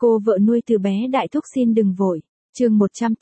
Cô vợ nuôi từ bé đại thúc xin đừng vội. Chương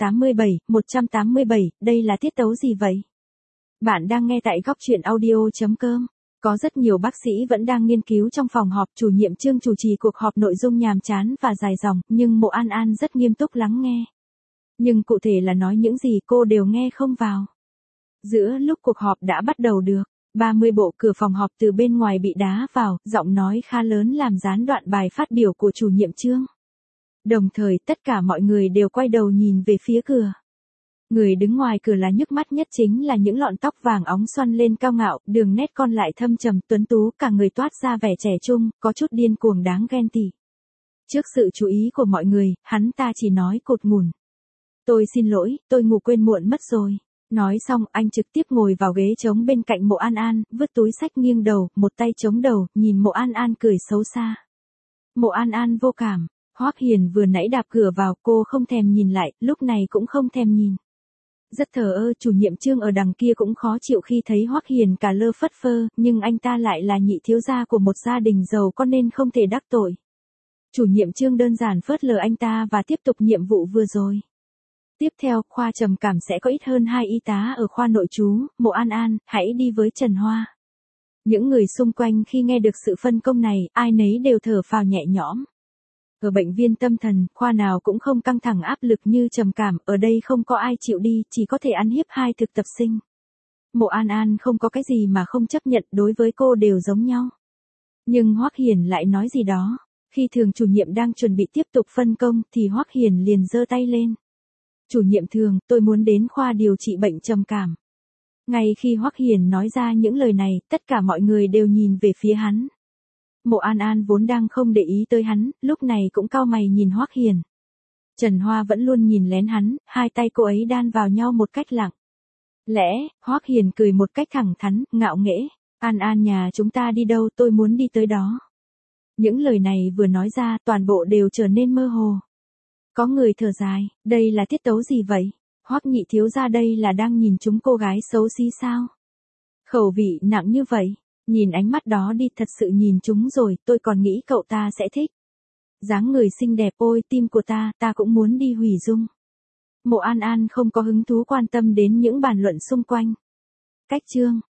187, đây là tiết tấu gì vậy? Bạn đang nghe tại góc truyện audio.com. Có rất nhiều bác sĩ vẫn đang nghiên cứu trong phòng họp, chủ nhiệm Trương chủ trì cuộc họp nội dung nhàm chán và dài dòng, nhưng Mộ An An rất nghiêm túc lắng nghe. Nhưng cụ thể là nói những gì cô đều nghe không vào. Giữa lúc cuộc họp đã bắt đầu được, 30 bộ cửa phòng họp từ bên ngoài bị đá vào, giọng nói khá lớn làm gián đoạn bài phát biểu của chủ nhiệm Trương. Đồng thời tất cả mọi người đều quay đầu nhìn về phía cửa. Người đứng ngoài cửa là nhức mắt nhất chính là những lọn tóc vàng óng xoăn lên cao ngạo, đường nét con lại thâm trầm tuấn tú, cả người toát ra vẻ trẻ trung, có chút điên cuồng đáng ghen tị. Trước sự chú ý của mọi người, hắn ta chỉ nói cột ngùn. Tôi xin lỗi, tôi ngủ quên muộn mất rồi. Nói xong anh trực tiếp ngồi vào ghế trống bên cạnh Mộ An An, vứt túi xách nghiêng đầu, một tay chống đầu, nhìn Mộ An An cười xấu xa. Mộ An An vô cảm. Hoắc Hiền vừa nãy đạp cửa vào, cô không thèm nhìn lại, lúc này cũng không thèm nhìn. Rất thờ ơ, chủ nhiệm Trương ở đằng kia cũng khó chịu khi thấy Hoắc Hiền cả lơ phất phơ, nhưng anh ta lại là nhị thiếu gia của một gia đình giàu có nên không thể đắc tội. Chủ nhiệm Trương đơn giản phớt lờ anh ta và tiếp tục nhiệm vụ vừa rồi. Tiếp theo, khoa trầm cảm sẽ có ít hơn 2 y tá ở khoa nội trú. Mộ An An, hãy đi với Trần Hoa. Những người xung quanh khi nghe được sự phân công này, ai nấy đều thở phào nhẹ nhõm. Ở bệnh viện tâm thần, khoa nào cũng không căng thẳng áp lực như trầm cảm, ở đây không có ai chịu đi, chỉ có thể ăn hiếp 2 thực tập sinh. Mộ An An không có cái gì mà không chấp nhận, đối với cô đều giống nhau. Nhưng Hoắc Hiền lại nói gì đó. Khi Thường chủ nhiệm đang chuẩn bị tiếp tục phân công thì Hoắc Hiền liền giơ tay lên. Chủ nhiệm Thường, tôi muốn đến khoa điều trị bệnh trầm cảm. Ngay khi Hoắc Hiền nói ra những lời này, tất cả mọi người đều nhìn về phía hắn. Mộ An An vốn đang không để ý tới hắn, lúc này cũng cau mày nhìn Hoắc Hiền. Trần Hoa vẫn luôn nhìn lén hắn, hai tay cô ấy đan vào nhau một cách lặng lẽ. Hoắc Hiền cười một cách thẳng thắn, ngạo nghễ. An An, nhà chúng ta đi đâu, tôi muốn đi tới đó. Những lời này vừa nói ra, toàn bộ đều trở nên mơ hồ. Có người thở dài, đây là tiết tấu gì vậy? Hoắc nhị thiếu gia đây là đang nhìn chúng cô gái xấu xí sao? Khẩu vị nặng như vậy. Nhìn ánh mắt đó đi, thật sự nhìn chúng rồi, tôi còn nghĩ cậu ta sẽ thích. Dáng người xinh đẹp, ôi tim của ta cũng muốn đi hủy dung. Mộ An An không có hứng thú quan tâm đến những bàn luận xung quanh. Cách Trương